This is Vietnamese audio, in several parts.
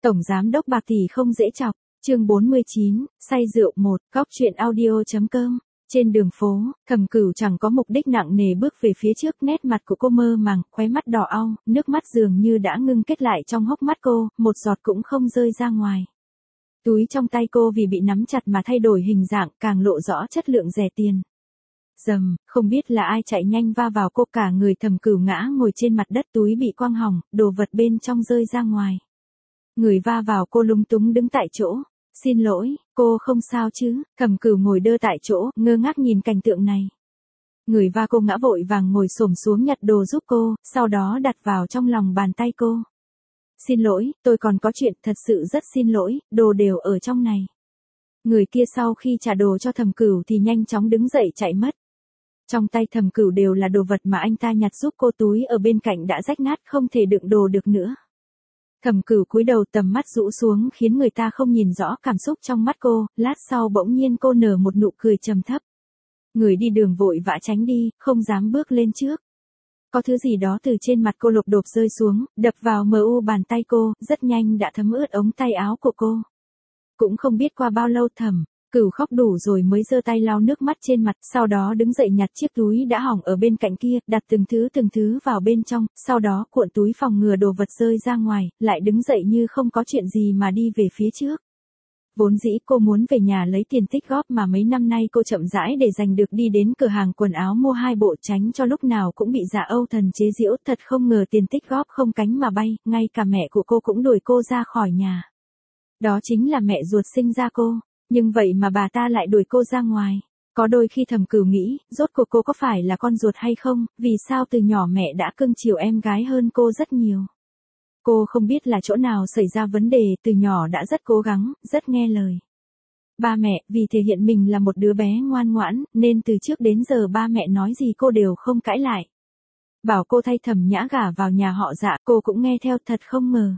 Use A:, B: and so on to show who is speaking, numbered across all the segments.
A: Tổng giám đốc bạc tỷ không dễ chọc, chương 49, say rượu 1, góc chuyện audio.com. Trên đường phố, Thẩm Cửu chẳng có mục đích nặng nề bước về phía trước, nét mặt của cô mơ màng, khóe mắt đỏ au, nước mắt dường như đã ngưng kết lại trong hốc mắt cô, một giọt cũng không rơi ra ngoài. Túi trong tay cô vì bị nắm chặt mà thay đổi hình dạng, càng lộ rõ chất lượng rẻ tiền. Rầm, không biết là ai chạy nhanh va vào cô, cả người Thẩm Cửu ngã ngồi trên mặt đất, túi bị quăng hỏng, đồ vật bên trong rơi ra ngoài. Người va vào cô lúng túng đứng tại chỗ. Xin lỗi, cô không sao chứ? Thẩm Cửu ngồi đơ tại chỗ, ngơ ngác nhìn cảnh tượng này. Người va cô ngã vội vàng ngồi xổm xuống nhặt đồ giúp cô, sau đó đặt vào trong lòng bàn tay cô. Xin lỗi, tôi còn có chuyện, thật sự rất xin lỗi, đồ đều ở trong này. Người kia sau khi trả đồ cho Thẩm Cửu thì nhanh chóng đứng dậy chạy mất. Trong tay Thẩm Cửu đều là đồ vật mà anh ta nhặt giúp cô, túi ở bên cạnh đã rách nát không thể đựng đồ được nữa. Thẩm Cửu cúi đầu, tầm mắt rũ xuống khiến người ta không nhìn rõ cảm xúc trong mắt cô, lát sau bỗng nhiên cô nở một nụ cười trầm thấp. Người đi đường vội vã tránh đi, không dám bước lên trước. Có thứ gì đó từ trên mặt cô lộp độp rơi xuống, đập vào bàn tay cô, rất nhanh đã thấm ướt ống tay áo của cô. Cũng không biết qua bao lâu Thẩm Cửu khóc đủ rồi mới giơ tay lau nước mắt trên mặt, sau đó đứng dậy nhặt chiếc túi đã hỏng ở bên cạnh kia, đặt từng thứ vào bên trong, sau đó cuộn túi phòng ngừa đồ vật rơi ra ngoài, lại đứng dậy như không có chuyện gì mà đi về phía trước. Vốn dĩ cô muốn về nhà lấy tiền tích góp mà mấy năm nay cô chậm rãi để dành được, đi đến cửa hàng quần áo mua 2 bộ, tránh cho lúc nào cũng bị Dạ Âu Thần chế giễu. Thật không ngờ tiền tích góp không cánh mà bay, ngay cả mẹ của cô cũng đuổi cô ra khỏi nhà. Đó chính là mẹ ruột sinh ra cô. Nhưng vậy mà bà ta lại đuổi cô ra ngoài. Có đôi khi Thẩm Cửu nghĩ, rốt cuộc cô có phải là con ruột hay không, vì sao từ nhỏ mẹ đã cưng chiều em gái hơn cô rất nhiều. Cô không biết là chỗ nào xảy ra vấn đề, từ nhỏ đã rất cố gắng, rất nghe lời. Ba mẹ, vì thể hiện mình là một đứa bé ngoan ngoãn, nên từ trước đến giờ ba mẹ nói gì cô đều không cãi lại. Bảo cô thay Thẩm Nhã gả vào nhà họ Dạ, cô cũng nghe theo, thật không ngờ.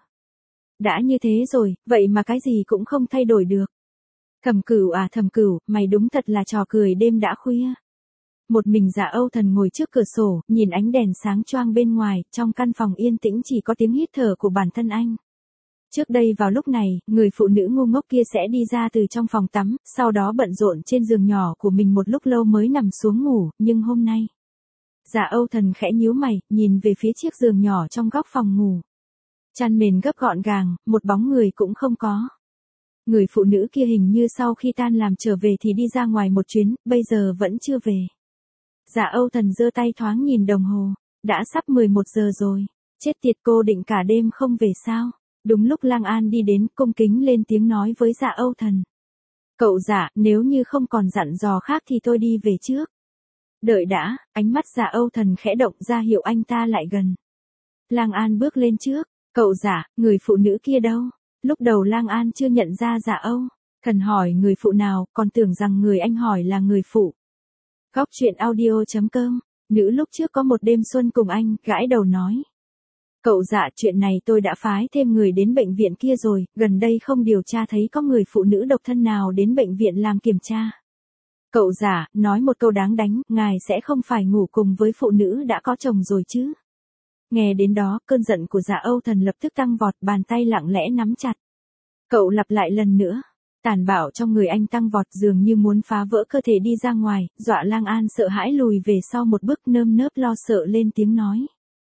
A: Đã như thế rồi, vậy mà cái gì cũng không thay đổi được. Thẩm Cửu à Thẩm Cửu, mày đúng thật là trò cười đêm đã khuya. Một mình Dạ Âu Thần ngồi trước cửa sổ, nhìn ánh đèn sáng choang bên ngoài, trong căn phòng yên tĩnh chỉ có tiếng hít thở của bản thân anh. Trước đây vào lúc này, người phụ nữ ngu ngốc kia sẽ đi ra từ trong phòng tắm, sau đó bận rộn trên giường nhỏ của mình một lúc lâu mới nằm xuống ngủ, nhưng hôm nay. Dạ Âu Thần khẽ nhíu mày, nhìn về phía chiếc giường nhỏ trong góc phòng ngủ. Chăn mền gấp gọn gàng, một bóng người cũng không có. Người phụ nữ kia hình như sau khi tan làm trở về thì đi ra ngoài một chuyến, bây giờ vẫn chưa về. Dạ Âu Thần giơ tay thoáng nhìn đồng hồ, đã sắp 11 giờ rồi. Chết tiệt, cô định cả đêm không về sao? Đúng lúc Lang An đi đến, cung kính lên tiếng nói với Dạ Âu Thần. Cậu Dạ, nếu như không còn dặn dò khác thì tôi đi về trước. Đợi đã, ánh mắt Dạ Âu Thần khẽ động, ra hiệu anh ta lại gần. Lang An bước lên trước. Cậu Dạ, người phụ nữ kia đâu? Lúc đầu Lang An chưa nhận ra Dạ Âu Thần hỏi người phụ nào, còn tưởng rằng người anh hỏi là người phụ. Góc chuyện audio.com. Nữ lúc trước có một đêm xuân cùng anh, gãi đầu nói. Cậu Dạ, chuyện này tôi đã phái thêm người đến bệnh viện kia rồi, gần đây không điều tra thấy có người phụ nữ độc thân nào đến bệnh viện làm kiểm tra. Cậu Dạ, nói một câu đáng đánh, ngài sẽ không phải ngủ cùng với phụ nữ đã có chồng rồi chứ? Nghe đến đó, cơn giận của Dạ Âu Thần lập tức tăng vọt, bàn tay lặng lẽ nắm chặt. Cậu lặp lại lần nữa. Tàn bạo trong người anh tăng vọt, dường như muốn phá vỡ cơ thể đi ra ngoài, dọa Lang An sợ hãi lùi về sau một bước, nơm nớp lo sợ lên tiếng nói.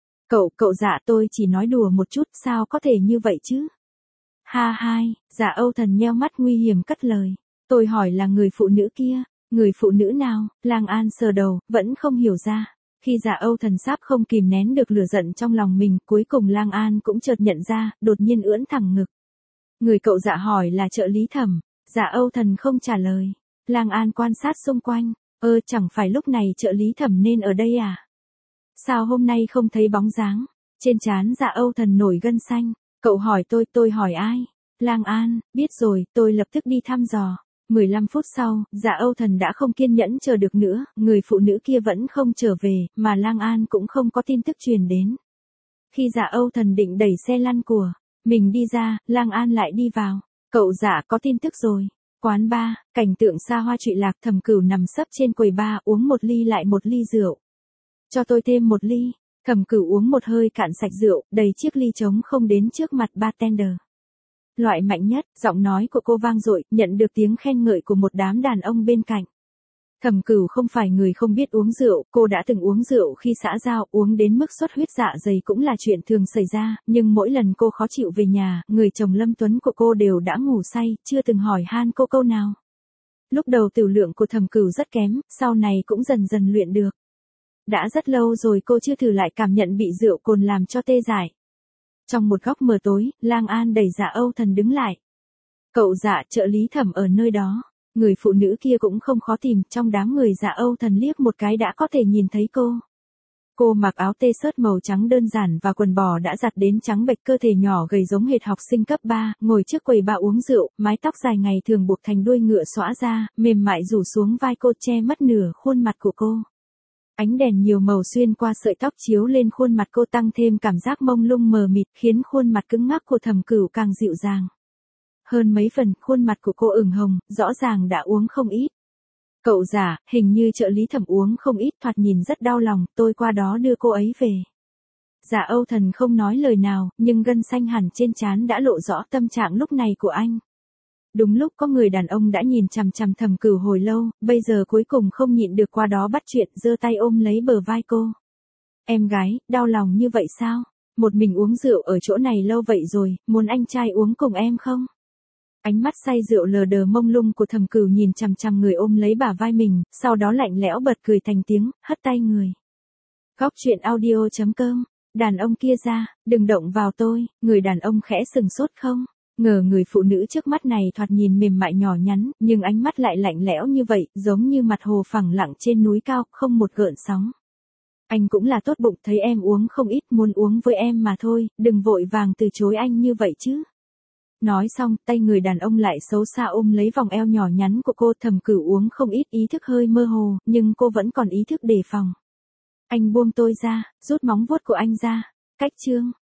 A: Cậu Dạ, tôi chỉ nói đùa một chút, sao có thể như vậy chứ? Ha hai, Dạ Âu Thần nheo mắt nguy hiểm cất lời. Tôi hỏi là người phụ nữ kia, người phụ nữ nào? Lang An sờ đầu, vẫn không hiểu ra. Khi Dạ Âu Thần sắp không kìm nén được lửa giận trong lòng mình, cuối cùng Lang An cũng chợt nhận ra, đột nhiên ưỡn thẳng ngực. Người cậu Dạ hỏi là trợ lý Thẩm. Dạ Âu Thần không trả lời. Lang An quan sát xung quanh. Chẳng phải lúc này trợ lý Thẩm nên ở đây à? Sao hôm nay không thấy bóng dáng? Trên trán Dạ Âu Thần nổi gân xanh. Cậu hỏi tôi hỏi ai? Lang An, biết rồi, tôi lập tức đi thăm dò. 15 phút sau, Dạ Âu Thần đã không kiên nhẫn chờ được nữa, người phụ nữ kia vẫn không trở về, mà Lang An cũng không có tin tức truyền đến. Khi Dạ Âu Thần định đẩy xe lăn của mình đi ra, Lang An lại đi vào. Cậu Dạ, có tin tức rồi. Quán bar, cảnh tượng xa hoa trụy lạc, Thẩm Cửu nằm sấp trên quầy bar, uống một ly lại một ly rượu. Cho tôi thêm một ly. Thẩm Cửu uống một hơi cạn sạch rượu, đầy chiếc ly trống không đến trước mặt bartender. Loại mạnh nhất, giọng nói của cô vang dội, nhận được tiếng khen ngợi của một đám đàn ông bên cạnh. Thẩm Cửu không phải người không biết uống rượu, cô đã từng uống rượu khi xã giao, uống đến mức xuất huyết dạ dày cũng là chuyện thường xảy ra, nhưng mỗi lần cô khó chịu về nhà, người chồng Lâm Tuấn của cô đều đã ngủ say, chưa từng hỏi han cô câu nào. Lúc đầu tiểu lượng của Thẩm Cửu rất kém, sau này cũng dần dần luyện được. Đã rất lâu rồi cô chưa thử lại cảm nhận bị rượu cồn làm cho tê dại. Trong một góc mờ tối, Lang An đẩy Dạ Âu Thần đứng lại. Cậu Dạ, trợ lý Thẩm ở nơi đó. Người phụ nữ kia cũng không khó tìm, trong đám người Dạ Âu Thần liếc một cái đã có thể nhìn thấy cô. Cô mặc áo t-shirt màu trắng đơn giản và quần bò đã giặt đến trắng bệch, cơ thể nhỏ gầy giống hệt học sinh cấp 3, ngồi trước quầy bar uống rượu, mái tóc dài ngày thường buộc thành đuôi ngựa xõa ra, mềm mại rủ xuống vai cô che mất nửa khuôn mặt của cô. Ánh đèn nhiều màu xuyên qua sợi tóc chiếu lên khuôn mặt cô tăng thêm cảm giác mông lung mờ mịt, khiến khuôn mặt cứng ngắc của Thẩm Cửu càng dịu dàng. Hơn mấy phần, khuôn mặt của cô ửng hồng, rõ ràng đã uống không ít. Cậu Dạ, hình như trợ lý Thẩm uống không ít, thoạt nhìn rất đau lòng, tôi qua đó đưa cô ấy về. Dạ Âu Thần không nói lời nào, nhưng gân xanh hẳn trên trán đã lộ rõ tâm trạng lúc này của anh. Đúng lúc có người đàn ông đã nhìn chằm chằm Thẩm Cửu hồi lâu, bây giờ cuối cùng không nhịn được qua đó bắt chuyện, giơ tay ôm lấy bờ vai cô. Em gái, đau lòng như vậy sao? Một mình uống rượu ở chỗ này lâu vậy rồi, muốn anh trai uống cùng em không? Ánh mắt say rượu lờ đờ mông lung của Thẩm Cửu nhìn chằm chằm người ôm lấy bả vai mình, sau đó lạnh lẽo bật cười thành tiếng, hất tay người. Góc truyện audio.com, đàn ông kia ra, đừng động vào tôi, người đàn ông khẽ sừng sốt không? Ngờ người phụ nữ trước mắt này thoạt nhìn mềm mại nhỏ nhắn, nhưng ánh mắt lại lạnh lẽo như vậy, giống như mặt hồ phẳng lặng trên núi cao, không một gợn sóng. Anh cũng là tốt bụng, thấy em uống không ít, muốn uống với em mà thôi, đừng vội vàng từ chối anh như vậy chứ. Nói xong, tay người đàn ông lại xấu xa ôm lấy vòng eo nhỏ nhắn của cô. Thẩm Cửu uống không ít, ý thức hơi mơ hồ, nhưng cô vẫn còn ý thức đề phòng. Anh buông tôi ra, rút móng vuốt của anh ra. Cách chương